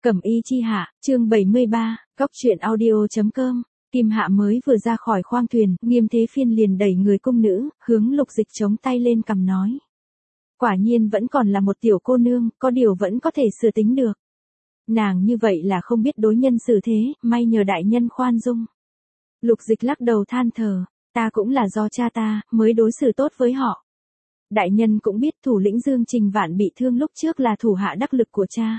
Cẩm y chi hạ, chương 73, góc truyện audio.com. Kim Hạ mới vừa ra khỏi khoang thuyền, Nghiêm Thế Phiên liền đẩy người cung nữ, hướng Lục Dịch chống tay lên cằm nói. Quả nhiên vẫn còn là một tiểu cô nương, có điều vẫn có thể sửa tính được. Nàng như vậy là không biết đối nhân xử thế, may nhờ đại nhân khoan dung. Lục Dịch lắc đầu than thở, ta cũng là do cha ta, mới đối xử tốt với họ. Đại nhân cũng biết thủ lĩnh Dương Trình Vạn bị thương lúc trước là thủ hạ đắc lực của cha.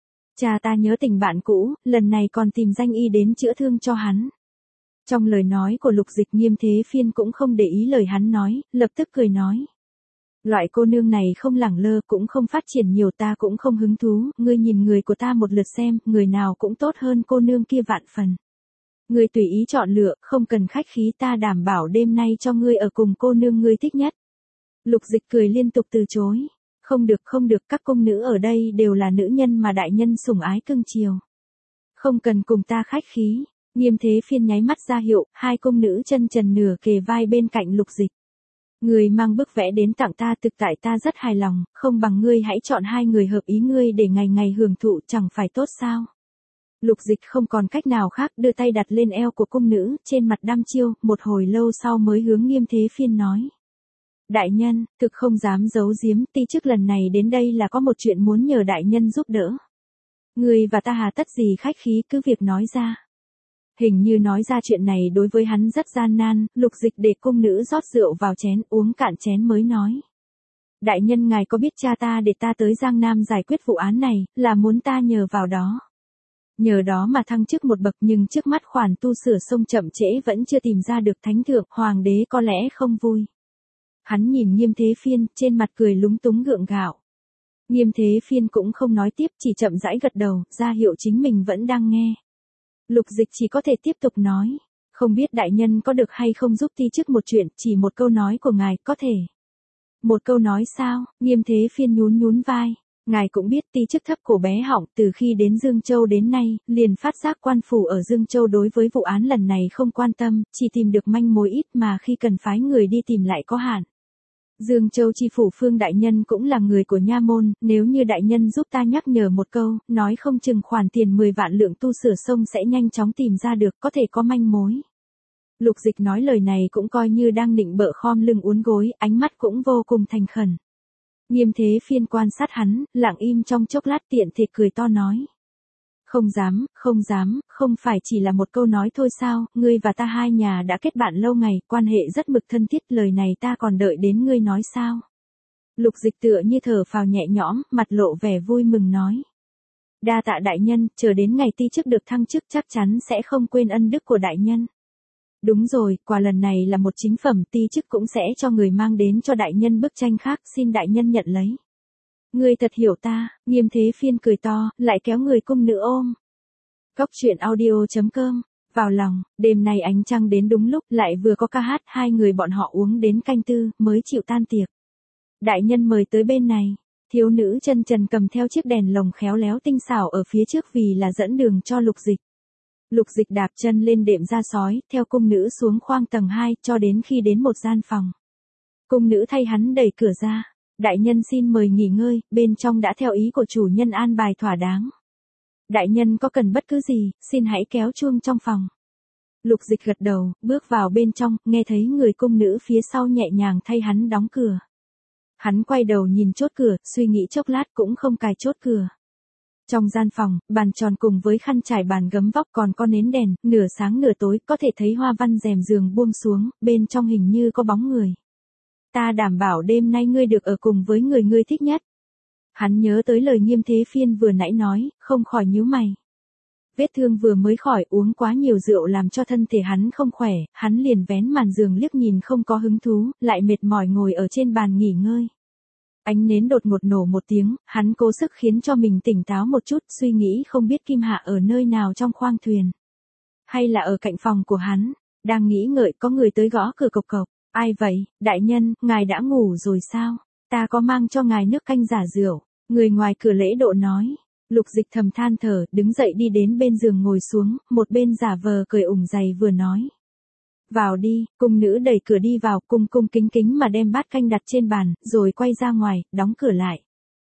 Cha ta nhớ tình bạn cũ, lần này còn tìm danh y đến chữa thương cho hắn. Trong lời nói của Lục Dịch, Nghiêm Thế Phiên cũng không để ý lời hắn nói, lập tức cười nói. Loại cô nương này không lẳng lơ cũng không phát triển nhiều, ta cũng không hứng thú, ngươi nhìn người của ta một lượt xem, người nào cũng tốt hơn cô nương kia vạn phần. Ngươi tùy ý chọn lựa, không cần khách khí, ta đảm bảo đêm nay cho ngươi ở cùng cô nương ngươi thích nhất. Lục Dịch cười liên tục từ chối. Không được, các cung nữ ở đây đều là nữ nhân mà đại nhân sủng ái cưng chiều. Không cần cùng ta khách khí. Nghiêm Thế Phiên nháy mắt ra hiệu, hai cung nữ chân trần nửa kề vai bên cạnh Lục Dịch. Người mang bức vẽ đến tặng ta, thực tại ta rất hài lòng, không bằng ngươi hãy chọn hai người hợp ý ngươi để ngày ngày hưởng thụ, chẳng phải tốt sao? Lục Dịch không còn cách nào khác, đưa tay đặt lên eo của cung nữ, trên mặt đăm chiêu, một hồi lâu sau mới hướng Nghiêm Thế Phiên nói. Đại nhân, thực không dám giấu giếm, ti chức lần này đến đây là có một chuyện muốn nhờ đại nhân giúp đỡ. Người và ta hà tất gì khách khí, cứ việc nói ra. Hình như nói ra chuyện này đối với hắn rất gian nan, Lục Dịch để cung nữ rót rượu vào chén, uống cạn chén mới nói. Đại nhân ngài có biết cha ta để ta tới Giang Nam giải quyết vụ án này, là muốn ta nhờ vào đó. Nhờ đó mà thăng chức một bậc, nhưng trước mắt khoản tu sửa sông chậm trễ vẫn chưa tìm ra được thánh thượng, hoàng đế có lẽ không vui. Hắn nhìn Nghiêm Thế Phiên, trên mặt cười lúng túng gượng gạo. Nghiêm Thế Phiên cũng không nói tiếp, chỉ chậm rãi gật đầu, ra hiệu chính mình vẫn đang nghe. Lục Dịch chỉ có thể tiếp tục nói, không biết đại nhân có được hay không giúp ti chức một chuyện, chỉ một câu nói của ngài, có thể. Một câu nói sao? Nghiêm Thế Phiên nhún vai. Ngài cũng biết ti chức thấp cổ bé họng, từ khi đến Dương Châu đến nay, liền phát giác quan phủ ở Dương Châu đối với vụ án lần này không quan tâm, chỉ tìm được manh mối ít mà khi cần phái người đi tìm lại có hạn. Dương Châu chi phủ Phương đại nhân cũng là người của nha môn, nếu như đại nhân giúp ta nhắc nhở một câu, nói không chừng khoản tiền 10 vạn lượng tu sửa sông sẽ nhanh chóng tìm ra được, có thể có manh mối. Lục Dịch nói lời này cũng coi như đang nịnh bợ, khom lưng uốn gối, ánh mắt cũng vô cùng thành khẩn. Nghiêm Thế Phiên quan sát hắn, lặng im trong chốc lát tiện thể cười to nói. Không dám, không phải chỉ là một câu nói thôi sao, ngươi và ta hai nhà đã kết bạn lâu ngày, quan hệ rất mực thân thiết, lời này ta còn đợi đến ngươi nói sao. Lục Dịch tựa như thở phào nhẹ nhõm, mặt lộ vẻ vui mừng nói. Đa tạ đại nhân, chờ đến ngày ti chức được thăng chức chắc chắn sẽ không quên ân đức của đại nhân. Đúng rồi, quà lần này là một chính phẩm, ti chức cũng sẽ cho người mang đến cho đại nhân bức tranh khác, xin đại nhân nhận lấy. Ngươi thật hiểu ta, Nghiêm Thế Phiên cười to, lại kéo người cung nữ ôm. Góc truyện audio.com, vào lòng, đêm nay ánh trăng đến đúng lúc, lại vừa có ca hát, hai người bọn họ uống đến canh tư, mới chịu tan tiệc. Đại nhân mời tới bên này, thiếu nữ chân trần cầm theo chiếc đèn lồng khéo léo tinh xảo ở phía trước vì là dẫn đường cho Lục Dịch. Lục Dịch đạp chân lên đệm da sói, theo cung nữ xuống khoang tầng 2, cho đến khi đến một gian phòng. Cung nữ thay hắn đẩy cửa ra. Đại nhân xin mời nghỉ ngơi, bên trong đã theo ý của chủ nhân an bài thỏa đáng. Đại nhân có cần bất cứ gì, xin hãy kéo chuông trong phòng. Lục Dịch gật đầu, bước vào bên trong, nghe thấy người cung nữ phía sau nhẹ nhàng thay hắn đóng cửa. Hắn quay đầu nhìn chốt cửa, suy nghĩ chốc lát cũng không cài chốt cửa. Trong gian phòng, bàn tròn cùng với khăn trải bàn gấm vóc còn có nến đèn, nửa sáng nửa tối, có thể thấy hoa văn rèm giường buông xuống, bên trong hình như có bóng người. Ta đảm bảo đêm nay ngươi được ở cùng với người ngươi thích nhất. Hắn nhớ tới lời Nghiêm Thế Phiên vừa nãy nói, không khỏi nhíu mày. Vết thương vừa mới khỏi, uống quá nhiều rượu làm cho thân thể hắn không khỏe, hắn liền vén màn giường liếc nhìn không có hứng thú, lại mệt mỏi ngồi ở trên bàn nghỉ ngơi. Ánh nến đột ngột nổ một tiếng, hắn cố sức khiến cho mình tỉnh táo một chút, suy nghĩ không biết Kim Hạ ở nơi nào trong khoang thuyền. Hay là ở cạnh phòng của hắn, đang nghĩ ngợi có người tới gõ cửa cộc cộc. Ai vậy, đại nhân, ngài đã ngủ rồi sao? Ta có mang cho ngài nước canh giả rượu. Người ngoài cửa lễ độ nói. Lục Dịch thầm than thở, đứng dậy đi đến bên giường ngồi xuống, một bên giả vờ cười ủng giày vừa nói. Vào đi, cung nữ đẩy cửa đi vào, cung kính mà đem bát canh đặt trên bàn, rồi quay ra ngoài, đóng cửa lại.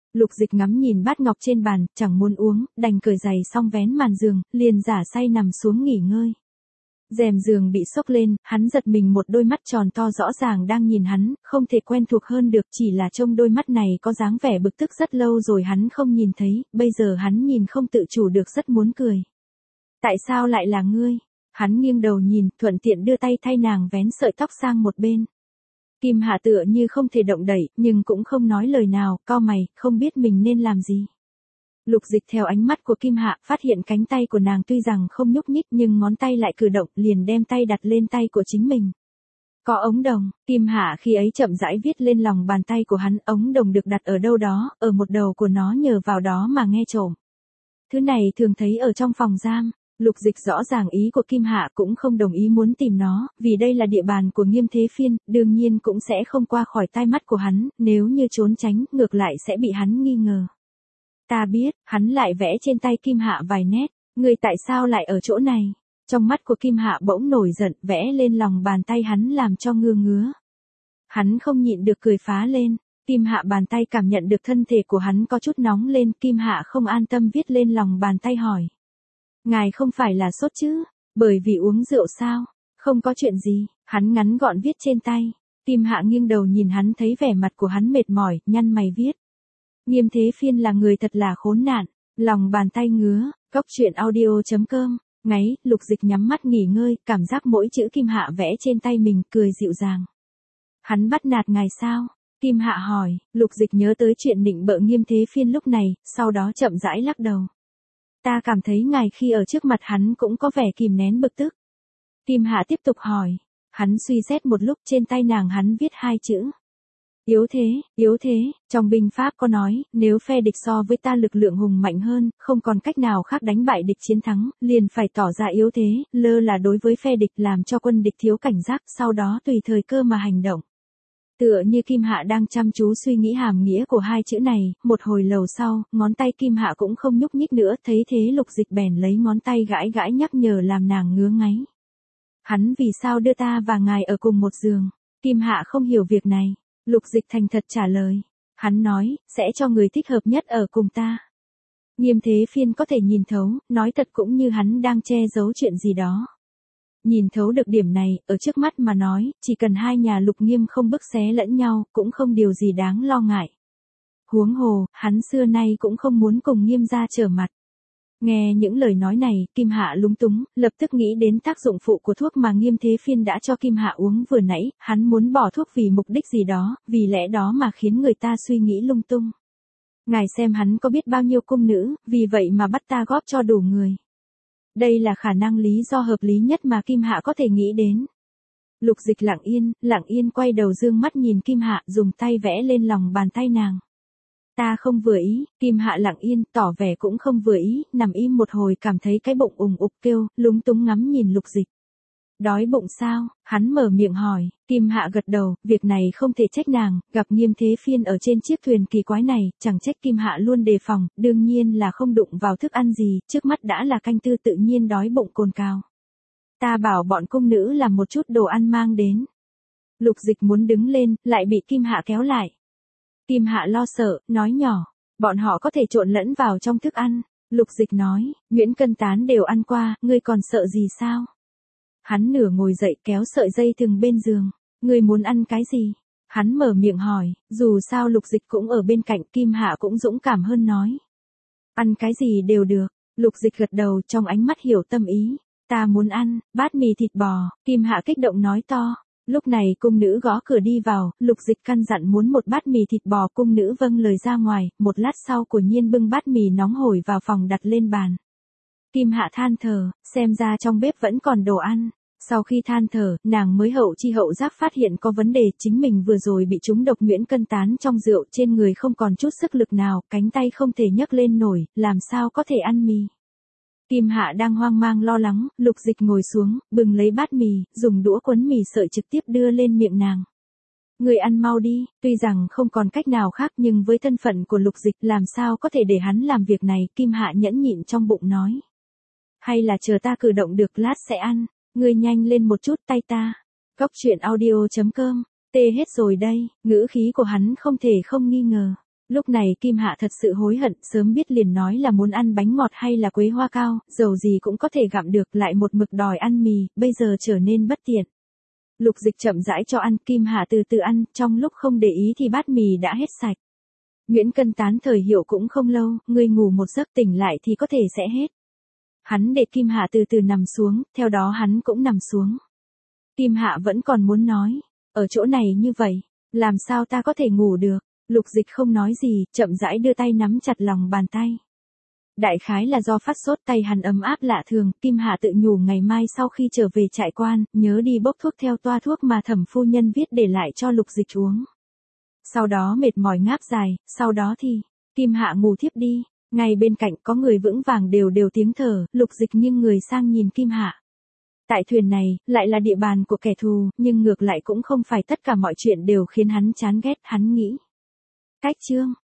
Lục Dịch ngắm nhìn bát ngọc trên bàn, chẳng muốn uống, đành cởi giày xong vén màn giường, liền giả say nằm xuống nghỉ ngơi. Rèm giường bị xốc lên, hắn giật mình một đôi mắt tròn to rõ ràng đang nhìn hắn, không thể quen thuộc hơn được, chỉ là trông đôi mắt này có dáng vẻ bực tức rất lâu rồi hắn không nhìn thấy, bây giờ hắn nhìn không tự chủ được rất muốn cười. Tại sao lại là ngươi? Hắn nghiêng đầu nhìn, thuận tiện đưa tay thay nàng vén sợi tóc sang một bên. Kim Hạ tựa như không thể động đậy, nhưng cũng không nói lời nào, cau mày, không biết mình nên làm gì. Lục Dịch theo ánh mắt của Kim Hạ, phát hiện cánh tay của nàng tuy rằng không nhúc nhích nhưng ngón tay lại cử động, liền đem tay đặt lên tay của chính mình. Có ống đồng, Kim Hạ khi ấy chậm rãi viết lên lòng bàn tay của hắn, ống đồng được đặt ở đâu đó, ở một đầu của nó nhờ vào đó mà nghe trộm. Thứ này thường thấy ở trong phòng giam. Lục Dịch rõ ràng ý của Kim Hạ cũng không đồng ý muốn tìm nó, vì đây là địa bàn của Nghiêm Thế Phiên, đương nhiên cũng sẽ không qua khỏi tai mắt của hắn, nếu như trốn tránh, ngược lại sẽ bị hắn nghi ngờ. Ta biết, hắn lại vẽ trên tay Kim Hạ vài nét, người tại sao lại ở chỗ này? Trong mắt của Kim Hạ bỗng nổi giận, vẽ lên lòng bàn tay hắn làm cho ngứa ngứa. Hắn không nhịn được cười phá lên. Kim Hạ bàn tay cảm nhận được thân thể của hắn có chút nóng lên, Kim Hạ không an tâm viết lên lòng bàn tay hỏi. Ngài không phải là sốt chứ? Bởi vì uống rượu sao? Không có chuyện gì, hắn ngắn gọn viết trên tay. Kim Hạ nghiêng đầu nhìn hắn thấy vẻ mặt của hắn mệt mỏi, nhăn mày viết. Nghiêm Thế Phiên là người thật là khốn nạn, lòng bàn tay ngứa, coctruyện.audio.com, ngáy, Lục Dịch nhắm mắt nghỉ ngơi, cảm giác mỗi chữ Kim Hạ vẽ trên tay mình, cười dịu dàng. Hắn bắt nạt ngài sao? Kim Hạ hỏi, Lục Dịch nhớ tới chuyện nịnh bợ Nghiêm Thế Phiên lúc này, sau đó chậm rãi lắc đầu. Ta cảm thấy ngài khi ở trước mặt hắn cũng có vẻ kìm nén bực tức. Kim Hạ tiếp tục hỏi, hắn suy xét một lúc, trên tay nàng hắn viết hai chữ. Yếu thế, trong binh pháp có nói, nếu phe địch so với ta lực lượng hùng mạnh hơn, không còn cách nào khác đánh bại địch chiến thắng, liền phải tỏ ra yếu thế, lơ là đối với phe địch làm cho quân địch thiếu cảnh giác, sau đó tùy thời cơ mà hành động. Tựa như Kim Hạ đang chăm chú suy nghĩ hàm nghĩa của hai chữ này, một hồi lâu sau, ngón tay Kim Hạ cũng không nhúc nhích nữa, thấy thế Lục Dịch bèn lấy ngón tay gãi gãi nhắc nhở làm nàng ngứa ngáy. Hắn vì sao đưa ta và ngài ở cùng một giường? Kim Hạ không hiểu việc này. Lục Dịch thành thật trả lời. Hắn nói, sẽ cho người thích hợp nhất ở cùng ta. Nghiêm Thế Phiên có thể nhìn thấu, nói thật cũng như hắn đang che giấu chuyện gì đó. Nhìn thấu được điểm này, ở trước mắt mà nói, chỉ cần hai nhà Lục Nghiêm không bức xé lẫn nhau, cũng không điều gì đáng lo ngại. Huống hồ, hắn xưa nay cũng không muốn cùng Nghiêm gia trở mặt. Nghe những lời nói này, Kim Hạ lúng túng, lập tức nghĩ đến tác dụng phụ của thuốc mà Nghiêm Thế Phiên đã cho Kim Hạ uống vừa nãy, hắn muốn bỏ thuốc vì mục đích gì đó, vì lẽ đó mà khiến người ta suy nghĩ lung tung. Ngài xem hắn có biết bao nhiêu cung nữ, vì vậy mà bắt ta góp cho đủ người. Đây là khả năng lý do hợp lý nhất mà Kim Hạ có thể nghĩ đến. Lục Dịch lặng yên quay đầu dương mắt nhìn Kim Hạ, dùng tay vẽ lên lòng bàn tay nàng. Ta không vừa ý, Kim Hạ lặng yên, tỏ vẻ cũng không vừa ý, nằm im một hồi cảm thấy cái bụng ùng ục kêu, lúng túng ngắm nhìn Lục Dịch. Đói bụng sao? Hắn mở miệng hỏi, Kim Hạ gật đầu, việc này không thể trách nàng, gặp Nghiêm Thế Phiên ở trên chiếc thuyền kỳ quái này, chẳng trách Kim Hạ luôn đề phòng, đương nhiên là không đụng vào thức ăn gì, trước mắt đã là canh tư tự nhiên đói bụng cồn cào. Ta bảo bọn cung nữ làm một chút đồ ăn mang đến. Lục Dịch muốn đứng lên, lại bị Kim Hạ kéo lại. Kim Hạ lo sợ, nói nhỏ, bọn họ có thể trộn lẫn vào trong thức ăn. Lục Dịch nói, Nguyễn Cân Tán đều ăn qua, ngươi còn sợ gì sao? Hắn nửa ngồi dậy kéo sợi dây thừng bên giường, ngươi muốn ăn cái gì? Hắn mở miệng hỏi, dù sao Lục Dịch cũng ở bên cạnh, Kim Hạ cũng dũng cảm hơn nói. Ăn cái gì đều được, Lục Dịch gật đầu trong ánh mắt hiểu tâm ý. Ta muốn ăn, bát mì thịt bò, Kim Hạ kích động nói to. Lúc này cung nữ gõ cửa đi vào, Lục Dịch căn dặn muốn một bát mì thịt bò, cung nữ vâng lời ra ngoài, một lát sau của nhiên bưng bát mì nóng hổi vào phòng đặt lên bàn. Kim Hạ than thở, xem ra trong bếp vẫn còn đồ ăn. Sau khi than thở, nàng mới hậu chi hậu giác phát hiện có vấn đề, chính mình vừa rồi bị trúng độc Nguyễn Cân Tán trong rượu, trên người không còn chút sức lực nào, cánh tay không thể nhấc lên nổi, làm sao có thể ăn mì. Kim Hạ đang hoang mang lo lắng, Lục Dịch ngồi xuống, bừng lấy bát mì, dùng đũa quấn mì sợi trực tiếp đưa lên miệng nàng. Người ăn mau đi, tuy rằng không còn cách nào khác nhưng với thân phận của Lục Dịch làm sao có thể để hắn làm việc này, Kim Hạ nhẫn nhịn trong bụng nói. Hay là chờ ta cử động được lát sẽ ăn, ngươi nhanh lên một chút tay ta. Coctruyện.audio.com, tê hết rồi đây, ngữ khí của hắn không thể không nghi ngờ. Lúc này Kim Hạ thật sự hối hận, sớm biết liền nói là muốn ăn bánh ngọt hay là quế hoa cao, dầu gì cũng có thể gặm được, lại một mực đòi ăn mì, bây giờ trở nên bất tiện. Lục Dịch chậm rãi cho ăn, Kim Hạ từ từ ăn, trong lúc không để ý thì bát mì đã hết sạch. Nguyễn Cân tán thời hiệu cũng không lâu, ngươi ngủ một giấc tỉnh lại thì có thể sẽ hết. Hắn để Kim Hạ từ từ nằm xuống, theo đó hắn cũng nằm xuống. Kim Hạ vẫn còn muốn nói, ở chỗ này như vậy, làm sao ta có thể ngủ được? Lục Dịch không nói gì, chậm rãi đưa tay nắm chặt lòng bàn tay. Đại khái là do phát sốt, tay hắn ấm áp lạ thường, Kim Hạ tự nhủ ngày mai sau khi trở về trại quan, nhớ đi bốc thuốc theo toa thuốc mà Thẩm phu nhân viết để lại cho Lục Dịch uống. Sau đó mệt mỏi ngáp dài, sau đó thì, Kim Hạ ngủ thiếp đi, ngay bên cạnh có người vững vàng đều đều tiếng thở, Lục Dịch nghiêng người sang nhìn Kim Hạ. Tại thuyền này, lại là địa bàn của kẻ thù, nhưng ngược lại cũng không phải tất cả mọi chuyện đều khiến hắn chán ghét, hắn nghĩ. Cách chương